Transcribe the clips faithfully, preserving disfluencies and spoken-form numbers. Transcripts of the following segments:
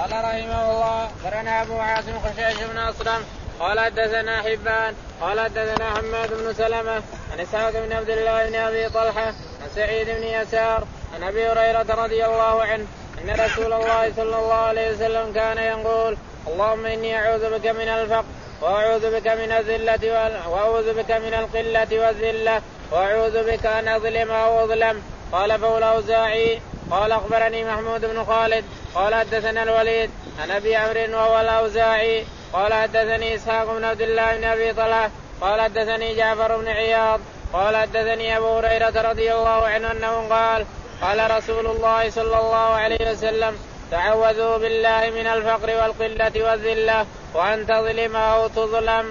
قال رحمه الله أخبرنا أبو عاصم خشيش بن أسلم قال حدثنا حبان قال حدثنا حماد بن سلمة عن إسحاق بن عبد الله بن أبي طلحة عن سعيد بن يسار عن أبي هريرة رضي الله عنه أن رسول الله صلى الله عليه وسلم كان يقول اللهم إني أعوذ بك من الفقر وأعوذ بك من الذلة وأعوذ بك من القلة والذلة وأعوذ بك أن أظلم أو أظلم. قال فهو الأوزاعي قال أخبرني محمود بن خالد قال حدثنا الوليد عن أبي عمرو وهو الأوزاعي قال حدثني إسحاق بن عبد الله بن أبي طلحة قال حدثني جعفر بن عياض قال حدثني أبو هريرة رضي الله عنه أنه قال قال رسول الله صلى الله عليه وسلم تعوذوا بالله من الفقر والقلة والذلة وأن تظلم أو تظلم.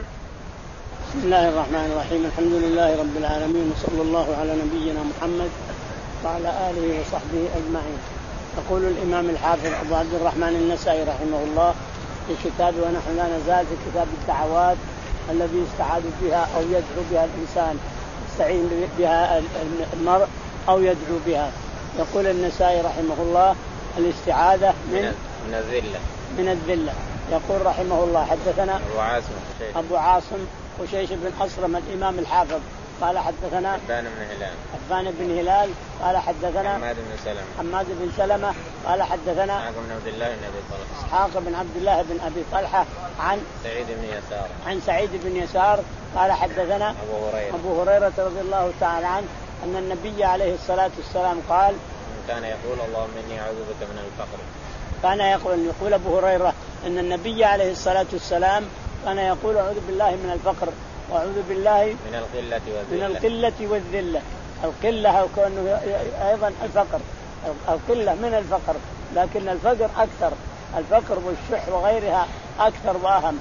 بسم الله الرحمن الرحيم. الحمد لله رب العالمين وصلى الله على نبينا محمد وعلى آله وصحبه أجمعين. يقول الإمام الحافظ أبو عبد الرحمن النسائي رحمه الله في كتابه ونحن لا نزال في كتاب الدعوات الذي يستعاذ بها أو يدعو بها الإنسان يستعين بها المرء أو يدعو بها. يقول النسائي رحمه الله الاستعاذة من من الذلة من الذلة. يقول رحمه الله حدثنا أبو عاصم أبو عاصم خشيش بن أسلم الإمام الحافظ قال حدثنا حبان بن هلال حبان بن هلال قال حدثنا حماد بن سلمة حماد بن سلمة قال حدثنا إسحاق بن عبد الله بن أبي طلحة إسحاق بن عبد الله بن أبي طلحة عن سعيد بن يسار عن سعيد بن يسار قال حدثنا أبو هريرة أبو هريرة رضي الله تعالى عنه أن النبي عليه الصلاة والسلام قال كان يقول اللهم إني أعوذ بك من الفقر. كان يقول يقول أبو هريرة أن النبي عليه الصلاة والسلام كان يقول أعوذ بالله من الفقر وأعوذ بالله من القلة والذلة. من القلة والذلة. القلة وكأنه أيضا الفقر القلة من الفقر لكن الفقر أكثر الفقر والشح وغيرها أكثر وأهم.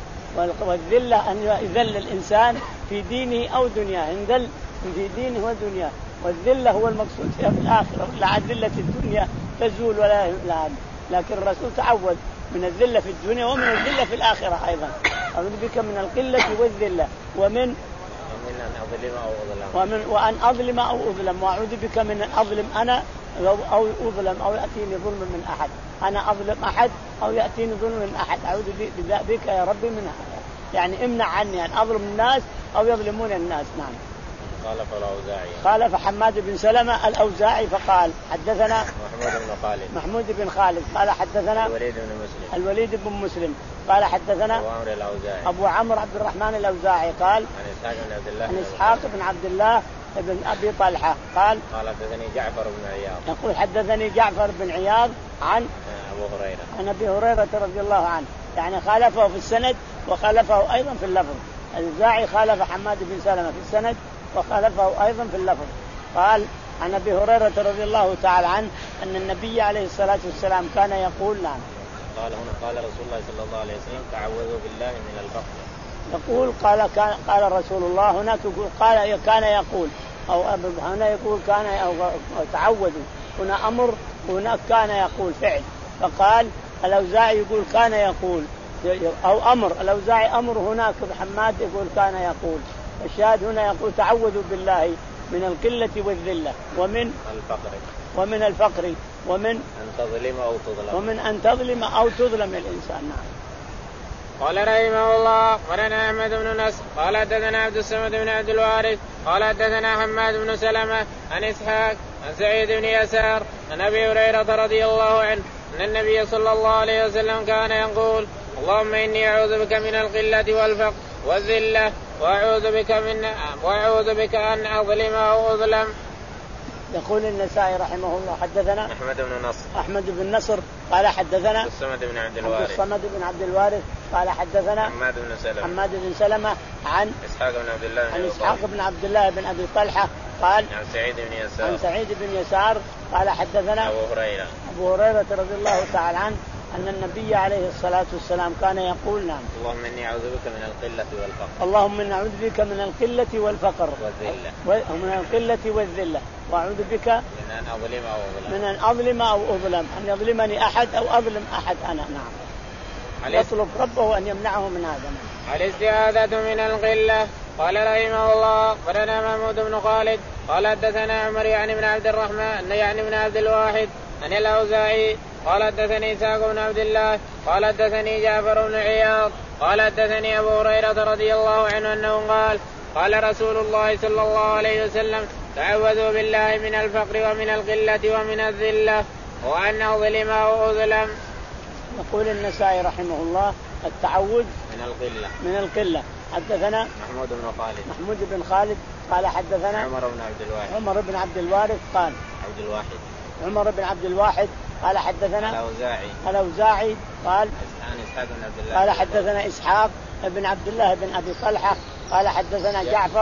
والذلة أن يذل الإنسان في دينه أو دنياه يذل في دينه ودنياه والذلة هو المقصود في الآخرة. لا ذلة الدنيا تزول ولا لا لكن الرسول تعوذ من الذلة في الدنيا ومن الذلة في الآخرة أيضا. أعوذ بك من القلة والذلة ومن ومن أن أظلم أو أظلم ومن وأن أظلم أو أظلم وأعوذ بك من أن أظلم أنا أو أظلم أو يأتيني ظلم من أحد. أنا أظلم أحد أو يأتيني ظلم من أحد أعوذ بك يا ربي من هذا يعني امنع عني أن أظلم الناس أو يظلمون الناس. نعم. قال فالأوزاعي قال فحماد بن سلمة الأوزاعي فقال حدثنا محمود بن خالد محمود بن خالد قال حدثنا الوليد بن مسلم الوليد بن مسلم قال حدثنا أبو عمرو الأوزاعي أبو عمرو عبد الرحمن الأوزاعي قال عن إسحاق بن عبد الله عن إسحاق بن عبد الله بن أبي طلحة قال قال حدثني جعفر بن عياض يقول حدثني جعفر بن عياض عن أبو هريرة عن أبي هريرة رضي الله عنه يعني خالفه في السند وخالفه أيضا في اللفظ. الأوزاعي خالف حماد بن سلمة في السند وخالفه أيضا في اللفظ. قال عن أبي هريرة رضي الله تعالى عنه أن النبي عليه الصلاة والسلام كان يقول نعم قال هنا قال رسول الله صلى الله عليه وسلم تعوذوا بالله من الفقر. يقول قال كان قال رسول الله هناك يقول قال كان يقول أو هنا يقول كان أو تعوذوا هنا أمر هناك كان يقول فعل. فقال الأوزاعي يقول كان يقول أو أمر الأوزاعي أمر هناك حماد يقول كان يقول. الشاهد هنا يقول تعوذوا بالله من القلة والذلة ومن الفقر ومن الفقر ومن أن تظلم أو تظلم ومن أن تظلم أو تظلم الإنسان. نعم. قال رحمه الله ولنا أحمد بن نصر قال حدثنا عبد الصمد بن عبد الوارث قال حدثنا حماد بن سلمة عن إسحاق عن سعيد بن يسار عن أبي هريرة رضي الله عنه أن النبي صلى الله عليه وسلم كان يقول اللهم إني أعوذ بك من القلة والفقر والذلة وأعوذ بك من وأعوذ بك أن أظلم أو أظلم. يقول النسائي رحمه الله حدثنا أحمد بن نصر أحمد بن نصر قال حدثنا عبد الصمد بن عبد الوارث الصمد بن عبد الوارث قال حدثنا حماد بن سلمة حماد بن سلمة عن إسحاق بن عبد الله عن إسحاق بن عبد الله بن أبي طلحة قال عن سعيد بن يسار عن سعيد بن يسار قال حدثنا أبو هريرة أبو هريرة رضي الله تعالى عنه أن النبي عليه الصلاة والسلام كان يقول نعم اللهم إني أعوذ بك من القلة والفقر اللهم إني أعوذ بك من القلة والفقر والذلة ومن القلة والذلة وأعوذ بك من أن أظلم أو أظلم من أن أظلم أو أظلم أن يظلمني أحد أو أظلم أحد أنا. نعم. يطلب ربه أن يمنعه من هذا. الاستعاذة من القلة. قال رحمه الله ولنا محمود بن خالد قال حدثنا عمر يعني بن عبد الرحمن يعني بن عبد الواحد عن الأوزاعي قال حدثني إسحاق بن عبد الله قال حدثني جعفر بن عياض قال حدثني أبو هريرة رضي الله عنه أنه قال قال رسول الله صلى الله عليه وسلم تعوذوا بالله من الفقر ومن القلة ومن الذلة وأن أظلم أو أظلم. يقول النسائي رحمه الله التعوذ من القلة من القلة. حدثنا محمود بن خالد محمود بن خالد قال حدثنا عمر بن عبد الواحد عمر بن عبد الوارث قال عبد الواحد عمر بن عبد الواحد قال حدثنا الأوزاعي الأوزاعي قال عن إسحاق بن عبد الله قال حدثنا إسحاق بن عبد الله بن أبي طلحة قال حدثنا جعفر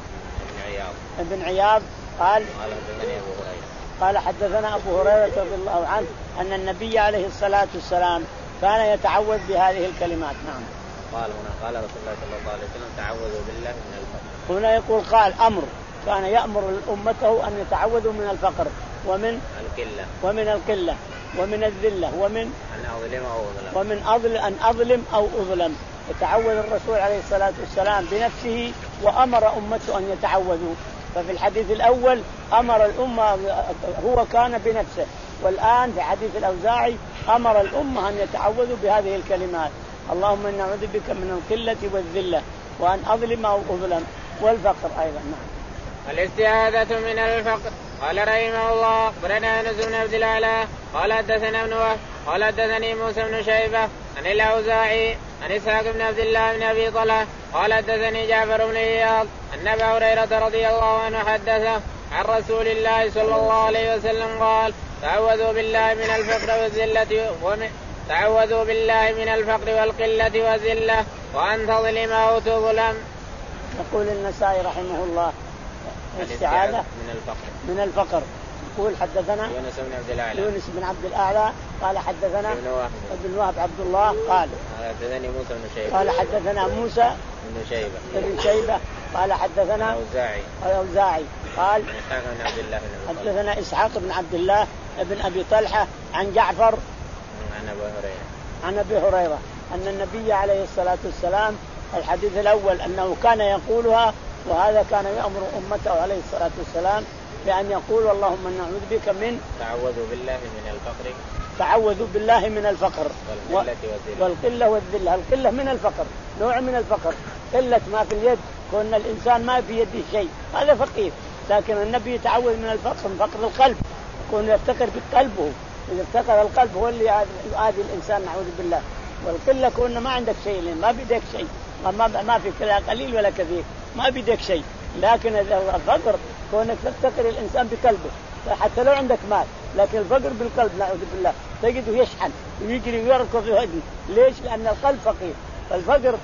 بن عياض بن عياض قال قال حدثني أبو هريرة قال حدثنا أبو هريرة رضي الله عنه أن النبي عليه الصلاة والسلام كان يتعوذ بهذه الكلمات. نعم. قال هنا قال رسول الله صلى الله عليه وسلم تعوذوا بالله من الفقر. هنا يقول قال أمر كان يأمر أمته أن يتعوذوا من الفقر ومن القلة ومن القلة ومن الذلة ومن أن أظلم أو أظلم ومن أظل أن أظلم أو أظلم. يتعوذ الرسول عليه الصلاة والسلام بنفسه وأمر أمته أن يتعوذوا. ففي الحديث الأول أمر الأمة هو كان بنفسه، والآن في حديث الأوزاعي أمر الأمة أن يتعوذوا بهذه الكلمات اللهم إنا نعوذ بك من القلة والذلة وأن أظلم أو أظلم والفقر أيضا. نعم. الاستعاذة من الفقر. قال رحمه الله أخبرنا أنس بن عبد الأعلى قال حدثنا ابن وهب قال حدثني موسى بن شيبة عن الأوزاعي عن إسحاق بن عبد الله بن أبي طلحة قال حدثني جعفر بن عياض أن أبا هريرة رضي الله عنه حدثه عن رسول الله صلى الله عليه وسلم قال تعوذوا بالله من الفقر والذلة ومن تعوذوا بالله من الفقر والقلة والذلة وأن تظلم أو تظلم. يقول النسائي رحمه الله الاستعاذة من الفقر من الفقر. يقول حدثنا يونس بن عبد الأعلى يونس بن عبد الأعلى قال حدثنا ابن وهب ابن وهب عبد الله قال حدثني موسى بن شيبة قال حدثنا موسى بن شيبة بن شيبة قال حدثنا الأوزاعي الأوزاعي قال إسحاق بن عبد الله حدثنا إسحاق بن عبد الله بن أبي طلحة عن جعفر عن أبي هريرة عن أبي هريرة أن النبي عليه الصلاة والسلام الحديث الأول أنه كان يقولها، وهذا كان يأمر أمته عليه الصلاة والسلام بأن يقول اللهم نعوذ بك من تعوذوا بالله من الفقر تعوذوا بالله من الفقر والقلة والذلة والقلة والذلة. القلة من الفقر نوع من الفقر، قلة ما في اليد، كون الإنسان ما في يده شيء هذا فقير. لكن النبي يتعوذ من الفقر من فقر القلب، يكون يفتقر بقلبه، إذا افتقر القلب هو اللي يؤذي الإنسان نعوذ بالله. والقلة كون ما عندك شيء، ما بيدك شيء، ما ما في كلا قليل ولا كثير، ما بيدك شيء. لكن الفقر كونك تفتقر الإنسان بقلبه، حتى لو عندك مال، لكن الفقر بالقلب نعوذ بالله تجده يشحن ويجري ويركض ويهدي. ليش؟ لأن القلب فقير. فالفقر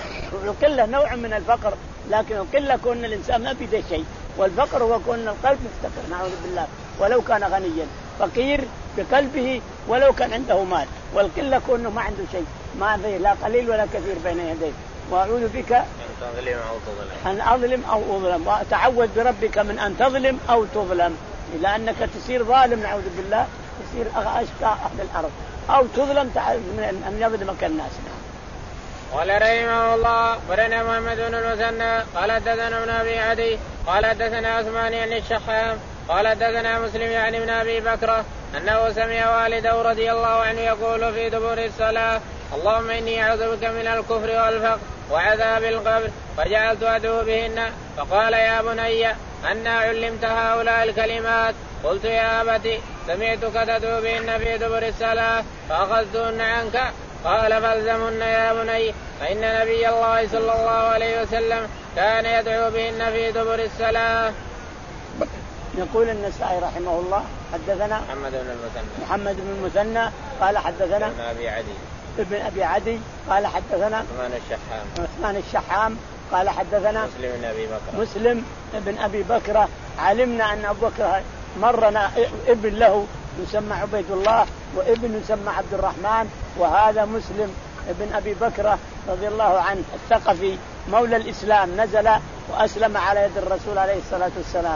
والقلة نوع من الفقر، لكن القلة كون الإنسان ما بيده شيء، والفقر هو كون القلب مفتقر نعوذ بالله ولو كان غنيا، فقير بقلبه ولو كان عنده مال. والقلة كونه ما عنده شيء، ما فيه لا قليل ولا كثير بين يديه. وأعوذ بك أن أظلم أو أظلم، وأتعوذ بربك من أن تظلم أو تظلم، إلى أنك تصير ظالم نعوذ بالله، تصير أشقى أهل الأرض، أو تظلم من أن يظلمك الناس. قال رحمه الله برنا محمد بن المثنى قال حدثنا ابن أبي عدي قال حدثنا عثمان عن الشحام قال حدثنا مسلم يعني ابن أبي بكر أنه سمع والده رضي الله عنه يقول في دبر الصلاة اللهم إني أعوذ بك من الكفر والفقر وعذاب القبر، فجعلت أدعو بهن. فقال يا بني أنا علمت هؤلاء الكلمات؟ قلت يا أبت سمعتك تدعو بهن في دبر الصلاة فأخذتهن عنك. قال فالزمهن يا بني، فإن نبي الله صلى الله عليه وسلم كان يدعو بهن في دبر الصلاة. يقول النسائي رحمه الله حدثنا محمد بن المثنى محمد بن المثنى قال حدثنا ابن أبي عدي ابن أبي عدي قال حدثنا عثمان الشحام عثمان الشحام قال حدثنا مسلم بن أبي بكر مسلم بن أبي بكر. علمنا أن أبو بكر مرنا ابن له يسمى عبيد الله وابن يسمى عبد الرحمن، وهذا مسلم ابن أبي بكر رضي الله عنه الثقفي مولى الإسلام، نزل وأسلم على يد الرسول عليه الصلاة والسلام.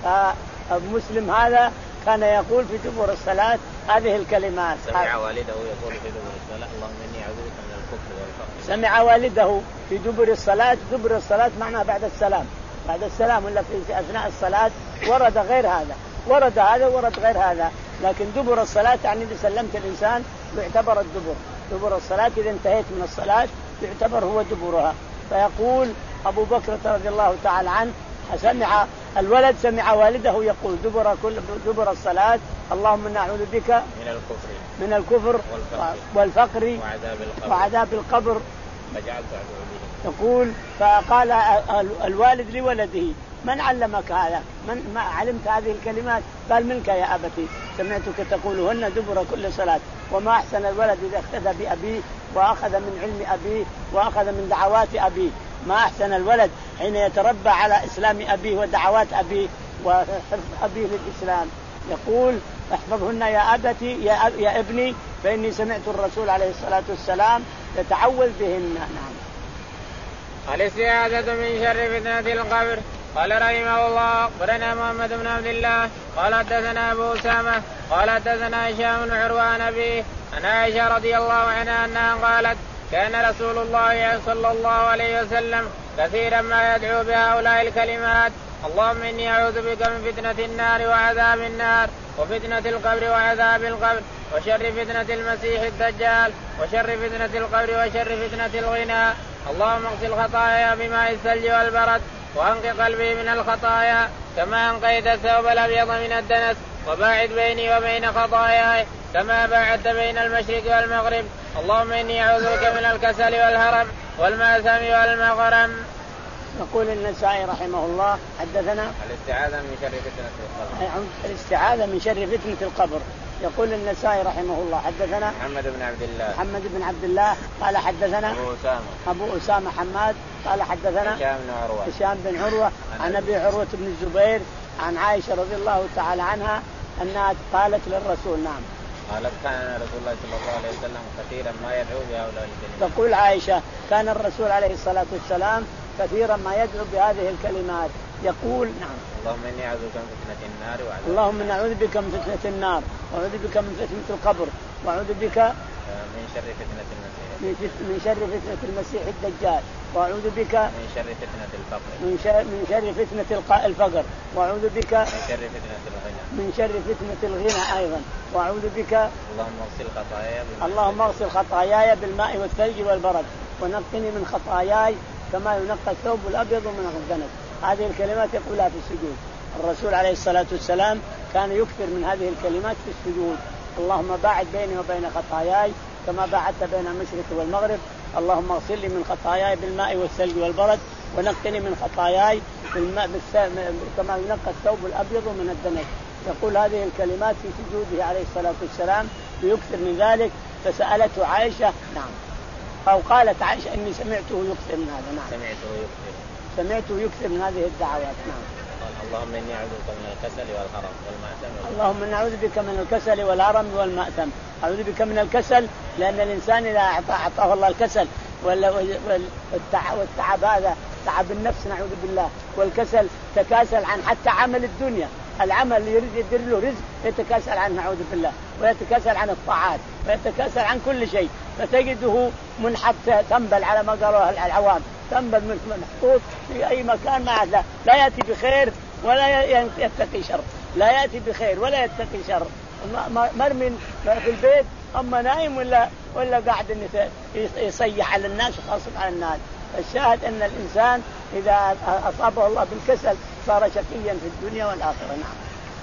مسلم هذا كان يقول في دبر الصلاة هذه الكلمات. سمع والده يقول في دبر الصلاة اللهم إني أعوذ بك من الكفر والفقر. سمع والده في دبر الصلاة. دبر الصلاة معناها بعد السلام، بعد السلام ولا في أثناء الصلاة. ورد غير هذا، ورد هذا ورد غير هذا، لكن دبر الصلاة يعني إذا سلمت الإنسان يعتبر الدبر. دبر الصلاة إذا انتهيت من الصلاة يعتبر هو دبرها. فيقول أبو بكر رضي الله تعالى عنه سمع الولد سمع والده يقول دبر كل دبر الصلاة اللهم نعوذ بك من الكفر من الكفر والفقر وعذاب القبر, وعذاب القبر. فجعلت يقول فقال الوالد لولده من علمك هذا؟ من ما علمت هذه الكلمات؟ قال منك يا أبتي سمعتك تقولهن دبر كل صلاة. وما أحسن الولد إذا اقتدى بأبيه وأخذ من علم أبيه وأخذ من دعوات أبيه. ما أحسن الولد حين يتربى على إسلام أبيه ودعوات أبيه وحفظ أبيه للإسلام. يقول احفظهن يا أبتي يا, أب يا ابني فإني سمعت الرسول عليه الصلاة والسلام يتعوذ بهن. نعم. الاستعاذة من شر فتنة القبر. قال رحمه الله أخبرنا محمد بن عبد الله قال حدثنا أبو أسامة قال حدثنا هشام بن عروة عن أبيه عن عائشة رضي الله عنها أنها قالت كان رسول الله صلى الله عليه وسلم كثيرا ما يدعو بهؤلاء الكلمات اللهم إني أعوذ بك من فتنة النار وعذاب النار وفتنة القبر وعذاب القبر وشر فتنة المسيح الدجال وشر فتنة القبر وشر فتنة الغنى اللهم اغسل خطاياي بماء الثلج والبرد وأنقي قلبي من الخطايا كما أنقيت الثوب الأبيض من الدنس وباعد بيني وبين خطاياي كما باعدت بين المشرق والمغرب اللهم إني أعوذ بك من الكسل والهرم والمأثم والمغرم. يقول النسائي رحمه الله حدثنا الاستعاذة من شر فتنة القبر. الاستعاذة من شر فتنة القبر. يقول النسائي رحمه الله حدثنا محمد بن عبد الله محمد بن عبد الله قال حدثنا أبو أسامة أبو أسامة حماد قال حدثنا هشام بن عروة هشام بن عروة عن أبي عروة بن الزبير عن عائشة رضي الله تعالى عنها أنها قالت للرسول. نعم. قالت كان رسول الله صلى الله عليه وسلم كثيرا ما يدعو بهؤلاء الكلمات. تقول عائشة كان الرسول عليه الصلاة والسلام كثيرا ما يدعو بهذه الكلمات يقول. نعم. اللهم إني أعوذ بك من فتنة النار وعذاب اللهم إني أعوذ بك من فتنة النار وأعوذ بك من فتنة القبر وأعوذ بك من شر فتنة المسيح من شر فتنة المسيح الدجال وأعوذ بك من شر فتنة الفقر من شر من شر فتنة الفقر وأعوذ بك من شر فتنة الغنى من شر فتنة الغنى أيضا وأعوذ بك اللهم اغسل خطاياي اللهم اغسل خطاياي بالماء والثلج والبرد ونقني من خطاياي كما ينقى الثوب الأبيض من الدنس. هذه الكلمات يقولها في السجود. الرسول عليه الصلاة والسلام كان يكثر من هذه الكلمات في السجود. اللهم باعد بيني وبين خطاياي كما باعدت بين المشرق والمغرب اللهم اغسل لي من خطاياي بالماء والثلج والبرد ونقني من خطاياي بالماء كما ينقى الثوب الأبيض من الدنس. يقول هذه الكلمات في سجوده عليه الصلاة والسلام ويكثر من ذلك. فسألته عائشة. نعم. أو قالت عائشة إني سمعته يكثر من هذا. نعم. سمعته يكثر سمعته يكثر من هذه الدعوات. نعم. اللهم إني أعوذ بك من الكسل والهرم والمأثم. اللهم إني أعوذ بك من الكسل والهرم والمأثم. أعوذ بك من الكسل لأن الإنسان إذا أعطاه الله الكسل والتعب هذا تعب النفس نعوذ بالله والكسل تكاسل عن حتى عمل الدنيا. العمل اللي يريد يدير له رزق يتكاسل عنه نعوذ بالله ويتكاسل عن الطاعات ويتكاسل عن كل شيء فتجده منحط تنبل على ما قالوا العوام تنبل محطوط في أي مكان ما لا, لا يأتي بخير ولا يتقي شر لا يأتي بخير ولا يتقي شر مرمي في البيت أما نايم ولا ولا قاعد يصيح على الناس وخاصم على الناس. الشاهد أن الإنسان إذا أصابه الله بالكسل صار شقيا في الدنيا والآخرة. نعم.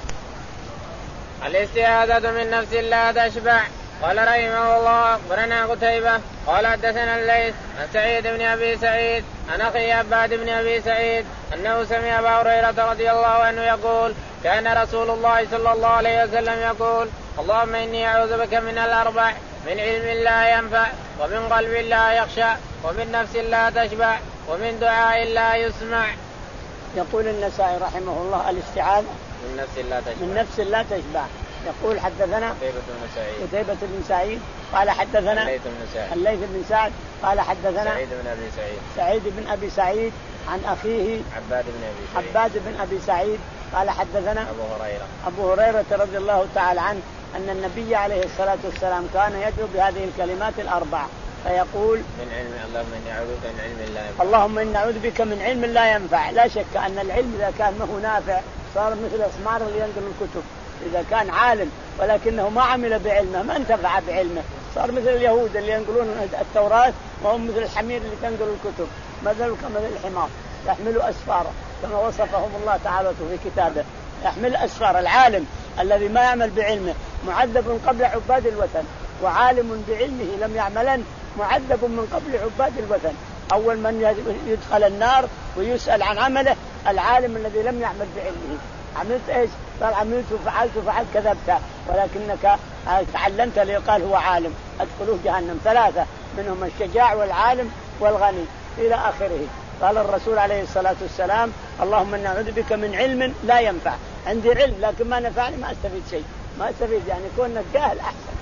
الاستعاذة من نفس لا تشبع. قال رحمه الله أخبرنا قتيبة قال حدثنا الليث عن سعيد بن أبي سعيد عن أخي عباد بن أبي سعيد أنه سمع أبا هريرة رضي الله عنه يقول كان رسول الله صلى الله عليه وسلم يقول اللهم إني أعوذ بك من الأربع من علم لا ينفع ومن قلب لا يخشع ومن نفس لا تشبع ومن دعاء لا يسمع. يقول النسائي رحمه الله الاستعاذة من نفس لا تشبع من نفس لا تشبع. يقول حدثنا قتيبة بن سعيد قال حدثنا الليث بن سعد الليث بن سعد قال حدثنا سعيد بن أبي سعيد سعيد بن أبي سعيد عن أخيه عباد بن أبي سعيد عباد بن أبي سعيد قال حدثنا أبو هريرة أبو هريرة رضي الله تعالى عنه أن النبي عليه الصلاة والسلام كان يدعو بهذه الكلمات الأربع فيقول من علم اللهم إني أعوذ بك من علم لا ينفع اللهم إني أعوذ بك من علم لا ينفع. لا شك أن العلم إذا كان ما هو نافع صار مثل أسمار اللي ينقل الكتب إذا كان عالم ولكنه ما عمل بعلمه ما انتفع بعلمه صار مثل اليهود اللي ينقلون التوراة وهم مثل الحمير اللي تنقل الكتب مثل كمثل الحمار يحملوا أسفارا كما وصفهم الله تعالى في كتابه. يحمل أسفار. العالم الذي ما يعمل بعلمه معذب قبل عباد الوثن، وعالم بعلمه لم يعملن معذب من قبل عباد الوثن. أول من يدخل النار ويسأل عن عمله العالم الذي لم يعمل بعلمه. عملت إيش؟ قال عملت وفعلت وفعلت كذبت ولكنك تعلمت ليقال هو عالم أدخلوه جهنم. ثلاثة منهم الشجاع والعالم والغني إلى آخره. قال الرسول عليه الصلاة والسلام اللهم إنا نعوذ بك من علم لا ينفع. عندي علم لكن ما نفعني ما أستفيد شيء ما أستفيد يعني كونك جاهل أحسن.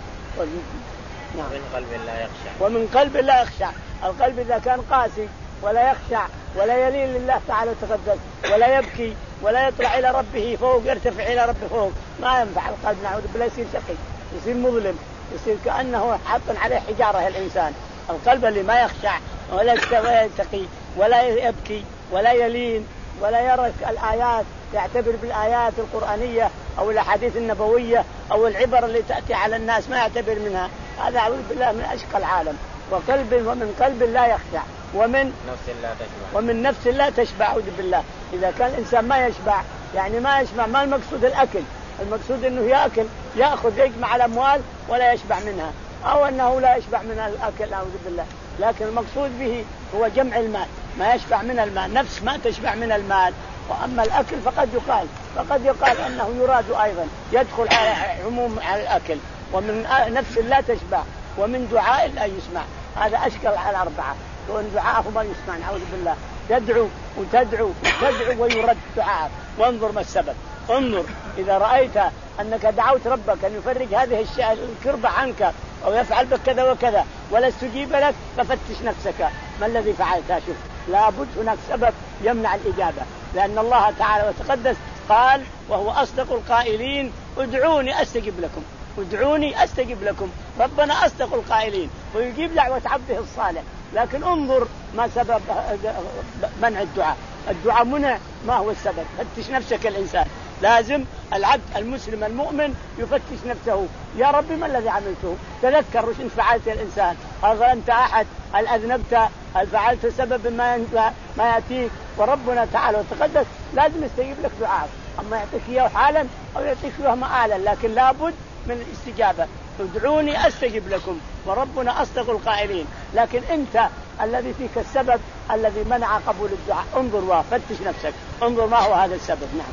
ومن قلب لا يخشع. ومن قلب لا يخشع. القلب إذا كان قاسي ولا يخشع ولا يلين لله تعالى وتقدس ولا يبكي ولا يطلع إلى ربه فوق يرتفع إلى ربه فوق ما ينفع القلب. نعوذ بالله يصير شقي يصير مظلم يصير كأنه حاط عليه حجارة الإنسان. القلب اللي ما يخشع ولا يتقي ولا يبكي ولا يلين ولا يرى الآيات يعتبر بالآيات القرآنية أو الأحاديث النبوية أو العبر اللي تأتي على الناس ما يعتبر منها هذا أعوذ بالله من أشقى العالم. وقلب ومن قلب لا يخشع ومن نفس لا تشبع ومن نفس لا تشبع. أعوذ بالله. إذا كان الإنسان ما يشبع يعني ما يشبع ما المقصود الأكل المقصود أنه يأكل يأخذ يجمع الأموال ولا يشبع منها أو أنه لا يشبع من الأكل أعوذ بالله. لكن المقصود به هو جمع المال ما يشبع من المال. نفس ما تشبع من المال. وأما الأكل فقد يقال فقد يقال أنه يراد أيضا يدخل على عموم على الأكل. ومن نفس لا تشبع ومن دعاء لا يسمع. هذا أشكل على الأربعة. وإن دعاءه ما يسمع نعوذ بالله. تدعو وتدعو وتدعو ويرد دعاء. وانظر ما السبب. انظر إذا رأيت أنك دعوت ربك أن يفرج هذه الكربة عنك أو يفعل بك كذا وكذا ولا استجيب لك ففتش نفسك ما الذي فعلته. شوف لابد هناك سبب يمنع الإجابة لأن الله تعالى وتقدس قال وهو أصدق القائلين ادعوني أستجب لكم ادعوني أستجب لكم. ربنا أصدق القائلين ويجيب دعوة عبده الصالح. لكن انظر ما سبب منع الدعاء. الدعاء منع ما هو السبب. فتش نفسك الإنسان. لازم العبد المسلم المؤمن يفتش نفسه يا ربي ما الذي عملته. تذكر وش انت فعلت يا الإنسان. هل أنت أحد هل أذنبت هل فعلت سبب ما ما يأتيك. وربنا تعالى وتقدس لازم يستجيب لك دعاء. أما يعطيك إياه حالا أو يعطيك إياه مآلا لكن لابد من الاستجابة. ادعوني أستجب لكم وربنا أصدق القائلين. لكن أنت الذي فيك السبب الذي منع قبول الدعاء. انظر وفتش نفسك انظر ما هو هذا السبب. نعم.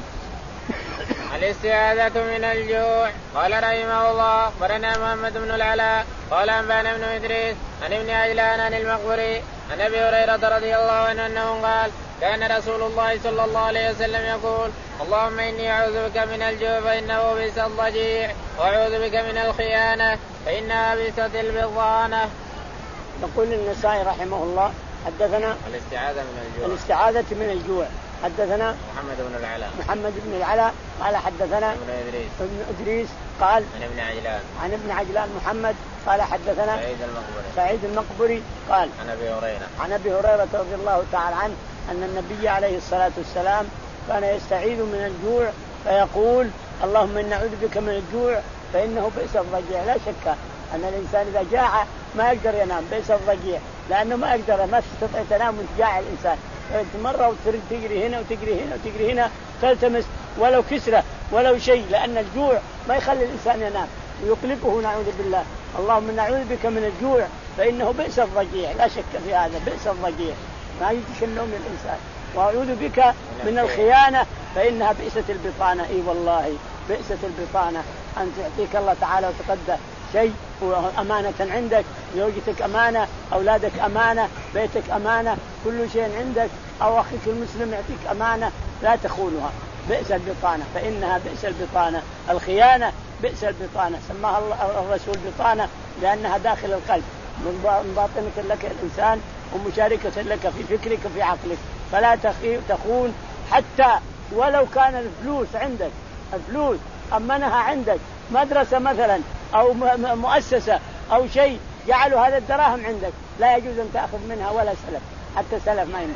الاستعاذة من الجوع. قال رحمه الله أخبرنا محمد بن العلاء قال أنبأنا بن إدريس عن ابن عجلان عن المقبري عن أبي هريرة رضي الله عنه أنه قال كان رسول الله صلى الله عليه وسلم يقول اللهم إني أعوذ بك من الجوع فإنه بئس الضجيع وأعوذ بك من الخيانة فإنها بئست البضانة. يقول النسائي رحمه الله حدثنا الاستعاذة من الجوع الاستعاذة من الجوع. حدثنا محمد بن العلاء محمد بن العلاء قال حدثنا ابن إدريس ابن إدريس قال عن ابن عجلان عن ابن عجلان محمد قال حدثنا سعيد المقبري سعيد المقبري قال عن أبي هريرة عن أبي هريرة رضي الله تعالى عنه أن النبي عليه الصلاة والسلام كان يستعيذ من الجوع فيقول اللهم إنا نعوذ بك من الجوع فإنه بئس الضجيع. لا شك أن الإنسان إذا جاع ما يقدر ينام بئس الضجيع لأنه ما يقدر ما تستطيع تنام وانت جاع الإنسان. مرة وتريد تجري هنا وتجري هنا وتجري هنا تلتمس ولو كسرة ولو شيء لأن الجوع ما يخلي الإنسان ينام ويقلقه نعوذ بالله. اللهم نعوذ بك من الجوع فإنه بئس الضجيع. لا شك في هذا بئس الضجيع ما يجيش النوم للإنسان. وأعوذ بك من الخيانة فإنها بئست البطانة. إي والله بئست البطانة أن تعطيك الله تعالى وتقدس شيء أمانة عندك زوجتك أمانة أولادك أمانة بيتك أمانة كل شيء عندك أو أخيك المسلم يعطيك أمانة لا تخونها. بئس البطانة فإنها بئس البطانة. الخيانة بئس البطانة سماها الرسول بطانة لأنها داخل القلب من باطنة لك الإنسان ومشاركة لك في فكرك في عقلك. فلا تخون حتى ولو كان الفلوس عندك الفلوس أمنها عندك مدرسة مثلا أو مؤسسة أو شيء جعلوا هذا الدراهم عندك لا يجوز أن تأخذ منها ولا سلف حتى سلف ما يمكن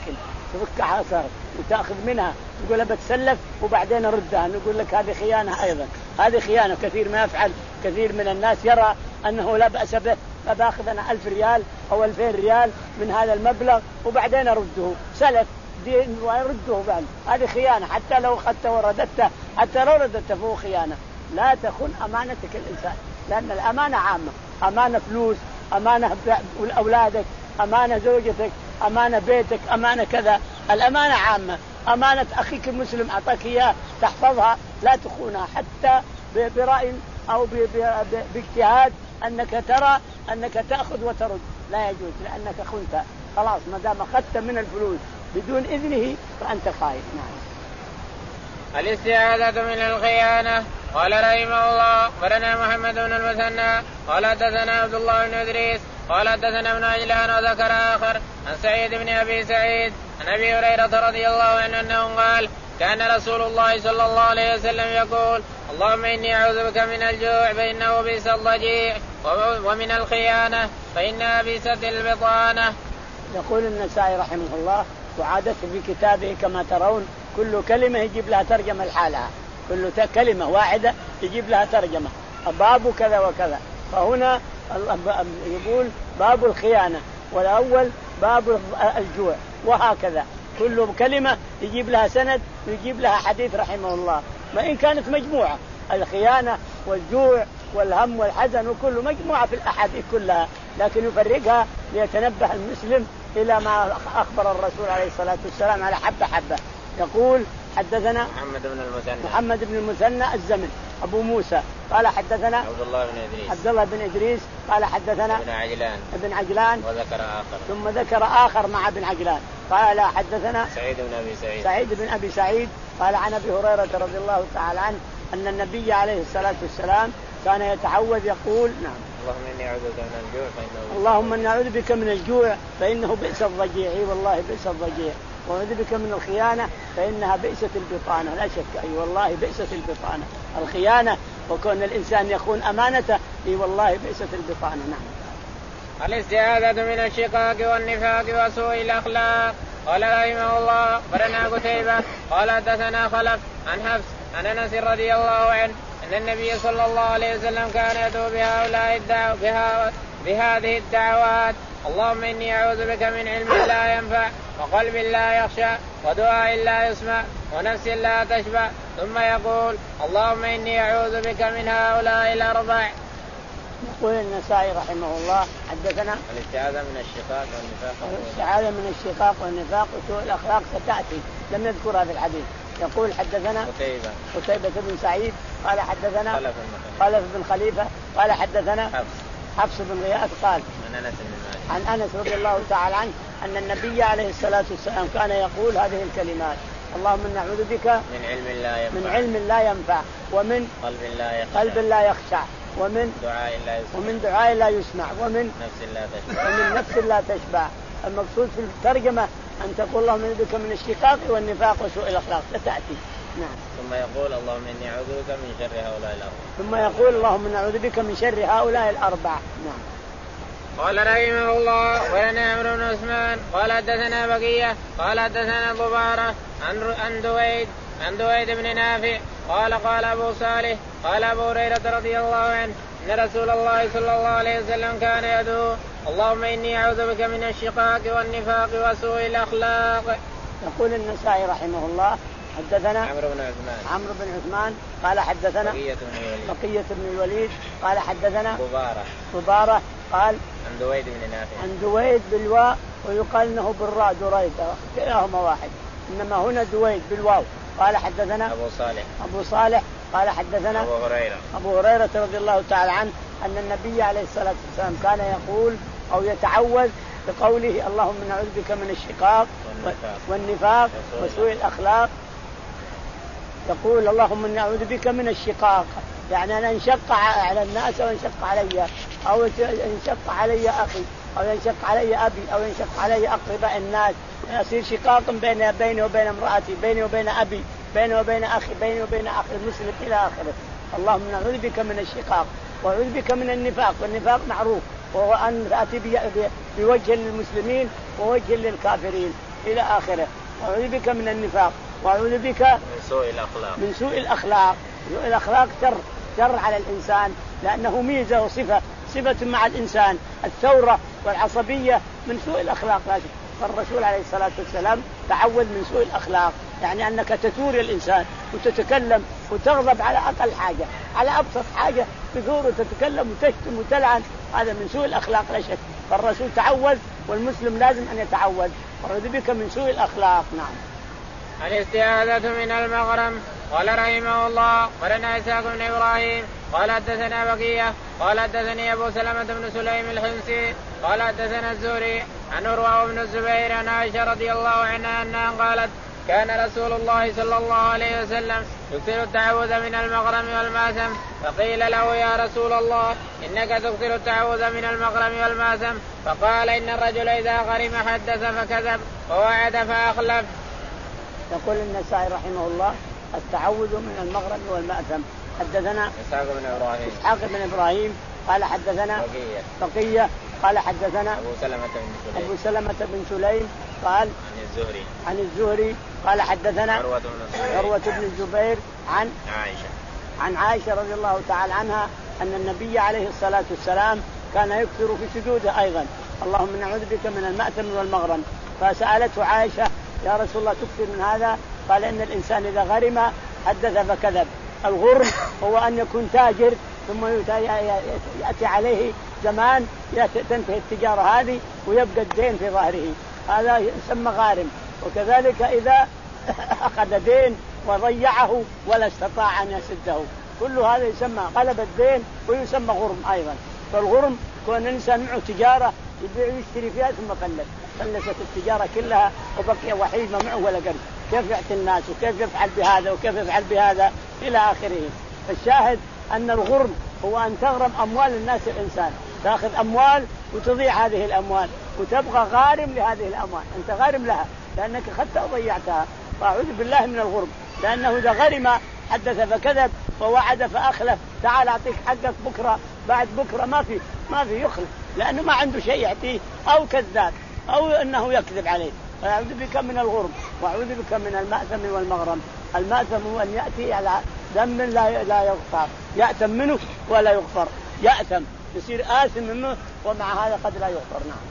تفكها صار وتأخذ منها يقول بتسلف وبعدين أردها، نقول لك هذه خيانة أيضا، هذه خيانة. كثير ما يفعل كثير من الناس يرى أنه لا بأس به، فباخذ أنا ألف ريال أو ألفين ريال من هذا المبلغ وبعدين أرده، سلف دين ويرده بعد، هذه خيانة. حتى لو أخذت ورددته، حتى لو رددته فهو خيانة. لا تخن أمانتك الإنسان، لأن الأمانة عامة، أمانة فلوس، أمانة أولادك، أمانة زوجتك، أمانة بيتك، أمانة كذا، الأمانة عامة. أمانة أخيك المسلم أعطاك إياه تحفظها، لا تخونها حتى برأي أو باجتهاد أنك ترى أنك تأخذ وترد، لا يجوز، لأنك خنت خلاص. ما دام أخذت من الفلوس بدون إذنه فأنت خائن. نعم. الاستعاذة من الخيانة. قال رحمه الله أخبرنا محمد بن المثنى قال حدثنا عبد الله بن إدريس قال حدثنا ابن عجلان وذكر آخر عن سعيد بن أبي سعيد عن أبي هريرة رضي الله عنه أنه قال كان رسول الله صلى الله عليه وسلم يقول اللهم إني أعوذ بك من الجوع فإنه بئس الضجيع ومن الخيانة فإنها بئست البطانة. يقول النسائي رحمه الله وعادته في كتابه كما ترون كل كلمة يجيب لها ترجمة لحالها، كل كلمة واحدة يجيب لها ترجمة، باب كذا وكذا. فهنا يقول باب الخيانة، والأول باب الجوع، وهكذا كل كلمة يجيب لها سند ويجيب لها حديث رحمه الله. ما إن كانت مجموعة الخيانة والجوع والهم والحزن وكل مجموعة في الأحاديث كلها، لكن يفرقها ليتنبه المسلم إلى ما أخبر الرسول عليه الصلاة والسلام على حبة حبة. يقول حدثنا محمد بن المثنى محمد بن المثنى الزمن أبو موسى قال حدثنا عبد الله بن إدريس عبد الله بن إدريس قال حدثنا ابن عجلان ابن عجلان وذكر آخر ثم ذكر آخر مع ابن عجلان قال حدثنا سعيد بن أبي سعيد سعيد بن أبي سعيد قال عن أبي هريرة رضي الله تعالى عنه أن النبي عليه الصلاة والسلام كان يتعوذ يقول نعم اللهم إني أعوذ بك من الجوع فإنه اللهم إني أعوذ بك من الجوع فإنه بئس الضجيع، والله بئس الضجيع، وأعوذ بك من الخيانة فإنها بئست البطانة، لا شك أي والله بئست البطانة الخيانة، وكون الإنسان يخون أمانته اي والله بئست البطانة. نعم. الاستعاذة من الشقاق والنفاق وسوء الأخلاق. قال رحمه الله أخبرنا قتيبة قال حدثنا خلف عن حفص عن أنس رضي الله عنه أن النبي صلى الله عليه وسلم كان يدعو بهؤلاء الدعو بها بهذه الدعوات اللهم إني أعوذ بك من علم لا ينفع وقلب لا يخشى ودعاء لا يسمع ونفس لا تشبع، ثم يقول اللهم إني أعوذ بك من هؤلاء الأربع. يقول النسائي رحمه الله حدثنا الاستعاذة من الشقاق والنفاق الاستعاذة من الشقاق والنفاق وسوء الأخلاق ستأتي، لم نذكرها في الحديث. يقول حدثنا قتيبة قتيبة بن سعيد قال حدثنا خلف خلف بن خليفة قال حدثنا حفص حفص بن غياث قال عن أنس عن أنس رضي الله تعالى عنه أن النبي عليه الصلاة والسلام كان يقول هذه الكلمات اللهم إني أعوذ بك من علم لا ينفع من علم لا ينفع ومن قلب لا يخشع قلب لا يخشع ومن دعاء لا يسمع ومن دعاء لا يسمع ومن نفس لا تشبع ومن نفس لا تشبع. المقصود في الترجمة أن تقول اللهم إني بك من الشقاق والنفاق وسوء الأخلاق ستأتي. نعم. ثم يقول اللهم إني أعوذ بك من شر هؤلاء الأربعة ثم يقول اللهم إني أعوذ بك من شر هؤلاء الأربعة. نعم. قال رحمه الله ولنا عمرو بن عثمان قال حدثنا بقية قال حدثنا ضبارة عن عن دويد عن دويد بن نافع قال قال أبو صالح قال أبو هريرة رضي الله عنه أن رسول الله صلى الله عليه وسلم كان يدعو اللهم إني أعوذ بك من الشقاق والنفاق وسوء الأخلاق. يقول النسائي رحمه الله حدثنا عمرو بن عثمان عمرو بن عثمان قال حدثنا بقية بن الوليد بقية بن الوليد قال حدثنا ضبارة ضبارة قال عن دويد بن نافع عن دويد بالواو ويقال انه بالراء دريد كلاهما واحد، انما هنا دويد بالواو. قال حدثنا أبو صالح أبو صالح قال حدثنا أبو هريرة أبو هريرة رضي الله تعالى عنه أن النبي عليه الصلاة والسلام كان يقول أو يتعوذ بقوله اللهم نعوذ بك من الشقاق والنفاق وسوء الأخلاق. يقول اللهم إني أعوذ بك من الشقاق، يعني أن انشق على الناس أو انشق علي أو انشق علي أخي أو ينشق علي أبي أو ينشق علي أقرباء الناس، يصير شقاق بين بيني وبين امرأتي، بيني وبين أبي، بيني وبين أخي، بيني وبين أخي المسلم إلى آخره. اللهم نعوذ بك من الشقاق وأعوذ بك من النفاق، والنفاق معروف وهو أن تأتي بوجه للمسلمين ووجه للكافرين، إلى آخره. وأعوذ بك من النفاق، وأعوذ بك من سوء الأخلاق من سوء الأخلاق. سوء الأخلاق شر شر على الإنسان، لأنه ميزة وصفة صفة مع الإنسان. الثورة والعصبية من سوء الأخلاق. فالرسول عليه الصلاة والسلام تعود من سوء الأخلاق، يعني أنك تثور الإنسان وتتكلم وتغضب على أقل حاجة، على أبسط حاجة تثور وتتكلم وتشتم وتلعن، هذا من سوء الأخلاق لا شك. فالرسول تعود والمسلم لازم أن يتعود. أعوذ بك من سوء الأخلاق. نعم. الاستعاذة من المغرم. قال رحمه الله قرنا إسحاق بن إبراهيم قال حدثنا بقية قال حدثني أبو سلمة بن سليم الحمصي قال حدثنا الزهري عن عروة بن الزبير عن عائشة رضي الله عنها أنها قالت كان رسول الله صلى الله عليه وسلم يكثر التعوذ من المغرم والمأثم، فقيل له يا رسول الله إنك تكثر التعوذ من المغرم والمأثم، فقال إن الرجل إذا غرم حدث فكذب ووعد فأخلف. يقول النسائي رحمه الله التعوذ من المغرم والمأثم. حدثنا إسحاق بن إبراهيم إسحاق بن إبراهيم قال حدثنا بقية, بقية قال حدثنا أبو سلمة بن سليم أبو سلمة بن سليم قال عن الزهري عن الزهري قال حدثنا عروة بن الزبير, عروة بن الزبير عن عائشة عن عائشة رضي الله تعالى عنها أن النبي عليه الصلاة والسلام كان يكثر في سجوده أيضا اللهم نعوذ بك من المأثم والمغرم. فسألته عائشة يا رسول الله تكثر من هذا؟ قال إن الإنسان إذا غرم حدث فكذب. الغرم هو أن يكون تاجر ثم يأتي عليه زمان تنتهي التجارة هذه ويبقى الدين في ظهره، هذا يسمى غارم. وكذلك إذا أخذ دين وضيعه ولا استطاع أن يسده، كل هذا يسمى غلب الدين ويسمى غرم أيضا. فالغرم كون الإنسان معه تجارة يبيع ويشتري فيها ثم فلس فلست التجارة كلها وبقي وحيد ما معه ولا قرش، كيف يعطي الناس وكيف يفعل بهذا وكيف يفعل بهذا إلى آخره. فالشاهد أن الغرم هو أن تغرم أموال الناس الإنسان، تأخذ أموال وتضيع هذه الأموال وتبقى غارم لهذه الأموال، أنت غارم لها لأنك أخذتها وضيعتها. فأعوذ بالله من الغرم، لأنه إذا غرم حدث فكذب ووعد فأخلف. تعال أعطيك حقك بكرة بعد بكرة ما في ما في يخلف، لأنه ما عنده شيء يعطيه أو كذاب أو أنه يكذب عليه. فأعوذ بك من الغرم وأعوذ بك من المأثم والمغرم. المأثم هو أن يأتي على ذنب لا لا يغفر، يأثم منه ولا يغفر، يأثم يصير آثم منه ومع هذا قد لا يغفر. نعم.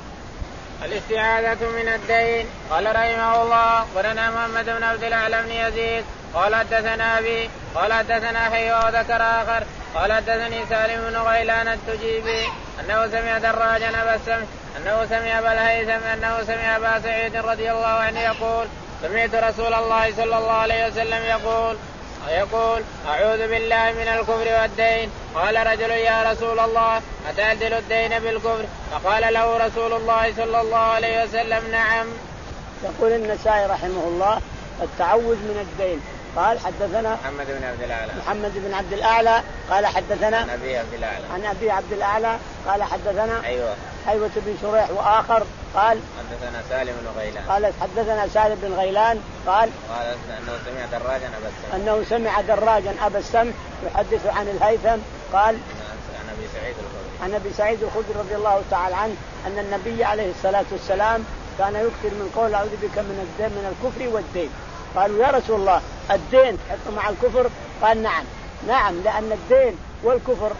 الاستعاذة من الدين. قال رحمه الله قرنا محمد بن عبد الأعلى بن يزيد قال حدثنا أبي قال حدثنا حي وذكر آخر قال حدثني سالم بن غيلان التجيبي أنه سمع دراجا أبا السمح أنه سمع أبا الهيثم أنه سمع أبا سعيد رضي الله عنه يقول سمعت رسول الله صلى الله عليه وسلم يقول يقول أعوذ بالله من الكفر والدين. قال رجل يا رسول الله أتعدل الدين بالكفر؟ فقال له رسول الله صلى الله عليه وسلم نعم. يقول النسائي رحمه الله التعوذ من الدين. قال حدثنا محمد بن عبد الأعلى محمد بن عبد الأعلى قال حدثنا عن أبي عبد الأعلى عن أبي عبد الأعلى قال حدثنا أيوة حيوة بن شريح وآخر قال حدثنا سالم بن غيلان قال حدثنا سالم بن غيلان قال قال أنه سمع دراجا أبا السمح أنه سمع دراجا أبا السمح يحدث عن الهيثم قال عن أبي سعيد الخدري عن أبي سعيد الخدري رضي الله تعالى عنه أن النبي عليه الصلاة والسلام كان يكثر من قول أعوذ بك من الدين من الكفر والدين. قالوا يا رسول الله الدين تحطه مع الكفر؟ قال نعم نعم لأن الدين والكفر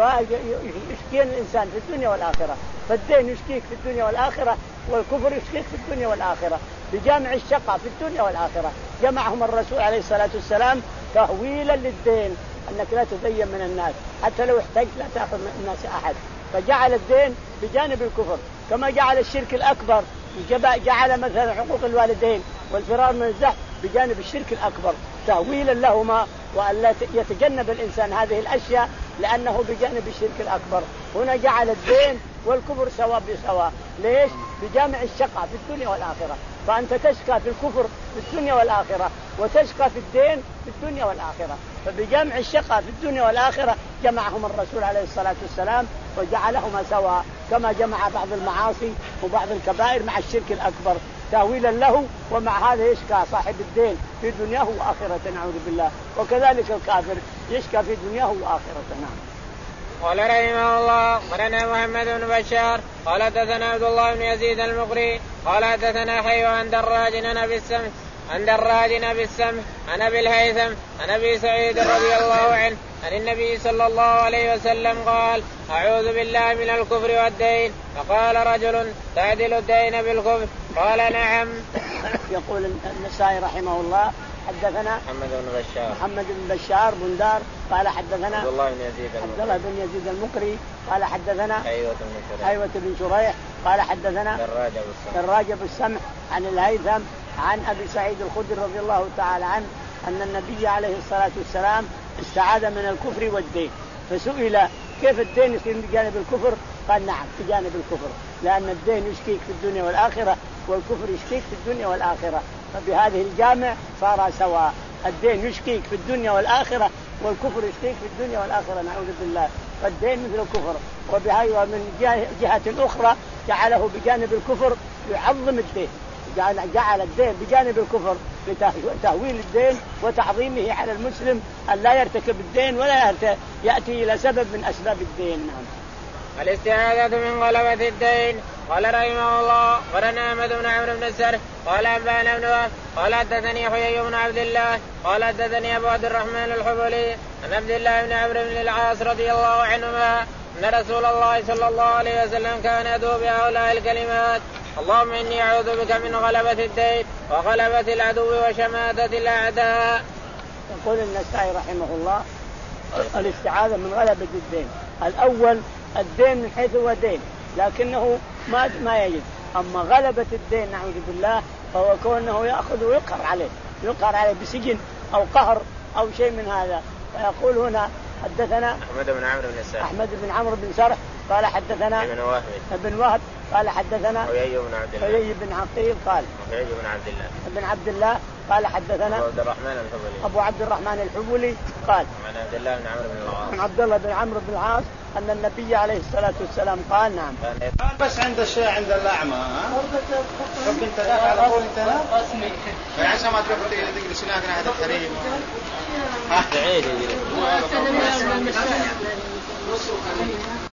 يشكين الإنسان في الدنيا والآخرة، فالدين يشكيك في الدنيا والآخرة والكفر يشكيك في الدنيا والآخرة بجامع الشقة في الدنيا والآخرة. جمعهم الرسول عليه الصلاة والسلام تهويلا للدين أنك لا تدين من الناس حتى لو احتجت لا تأخذ من الناس أحد، فجعل الدين بجانب الكفر كما جعل الشرك الأكبر، جعل مثلا حقوق الوالدين والفرار من الزحف بجانب الشرك الأكبر تهويلا لهما وأن يتجنب الإنسان هذه الأشياء لأنه بجانب الشرك الأكبر. هنا جعل الدين والكفر سواء بسواء. ليش؟ بجامع الشقة في الدنيا والآخرة. فأنت تشقى في الكفر في الدنيا والآخرة وتشقى في الدين في الدنيا والآخرة، فبجامع الشقة في الدنيا والآخرة جمعهم الرسول عليه الصلاة والسلام وجعلهما سواء كما جمع بعض المعاصي وبعض الكبائر مع الشرك الأكبر تأويلا له، ومع هذا يشقى صاحب الدين في دنياه وآخرته نعوذ بالله، وكذلك الكافر يشقى في دنياه وآخرته. نعم. قال رحمه الله أخبرنا محمد بن بشار قال حدثنا عبد الله بن يزيد المقري قال حدثنا حي عن دراج عن ابي السمح عن دراج عن ابي السمح عن ابي الهيثم عن ابي سعيد رضي الله عنه عن النبي صلى الله عليه وسلم قال اعوذ بالله من الكفر والدين. فقال رجل تعدل الدين بالكفر؟ قال نعم. يقول النسائي رحمه الله حدثنا محمد بن بشار محمد بن بشار بندار قال حدثنا عبد الله بن يزيد عبد الله بن يزيد المقري قال حدثنا أيوة بن شريح أيوة بن شريح قال حدثنا دراج أبو السمح دراج أبو السمح عن الهيثم عن أبي سعيد الخدري رضي الله تعالى عنه أن النبي عليه الصلاة والسلام استعاذ من الكفر والدين. فسئل كيف الدين يصير بجانب الكفر؟ قال نعم بجانب الكفر، لأن الدين يشكيك في الدنيا والآخرة والكفر يشكيك في الدنيا والآخرة، فبهذه الجامع صار سواء. الدين يشكيك في الدنيا والآخرة والكفر يشكيك في الدنيا والآخرة نعوذ بالله. فالدين مثل الكفر. وبهاي ومن جهة أخرى جعله بجانب الكفر يعظم الدين، جعل, جعل الدين بجانب الكفر بتهويل الدين وتعظيمه على المسلم أن لا يرتكب الدين ولا يأتي إلى سبب من أسباب الدين. نعم. الاستعاذة من غلبة الدين. قال رحمه الله قرنا أحمد بن عمرو بن السر قال أنبأنا بن وهب قال حدثني حيي بن عبد الله قال حدثني أبو عبد الرحمن الحبلي عن عبد الله بن عمرو بن العاص رضي الله عنهما أن رسول الله صلى الله عليه وسلم كان يدعو بهؤلاء الكلمات: اللهم إني أعوذ بك من غلبة الدين وغلبة العدو وشماتة الأعداء. يقول النسائي رحمه الله الاستعاذة من غلبة الدين. الأول الدين من حيث هو دين لكنه ما ما يجد، أما غلبة الدين نعوذ بالله فهو كونه يأخذ ويقهر عليه يقهر عليه بسجن أو قهر أو شيء من هذا. فيقول هنا حدثنا أحمد بن عمرو بن سرح أحمد بن عمرو بن سرح قال حدثنا ابن وهب ابن وهب قال حدثنا حيي بن عبد الله حيي بن عقيل قال حيي بن عبد الله ابن عبد الله قال حدثنا أبو عبد الرحمن الحبلي أبو عبد الرحمن الحبلي قال عن عبد الله بن عمرو بن العاص عن عبد الله بن عمرو بن العاص أن النبي عليه الصلاة والسلام قال نعم. بس عند الشيء عند الأعمى رب انت ذاك على قول انت لا قسمي عشان ما تقدر تجلس هناك ناحية الحريم بعيد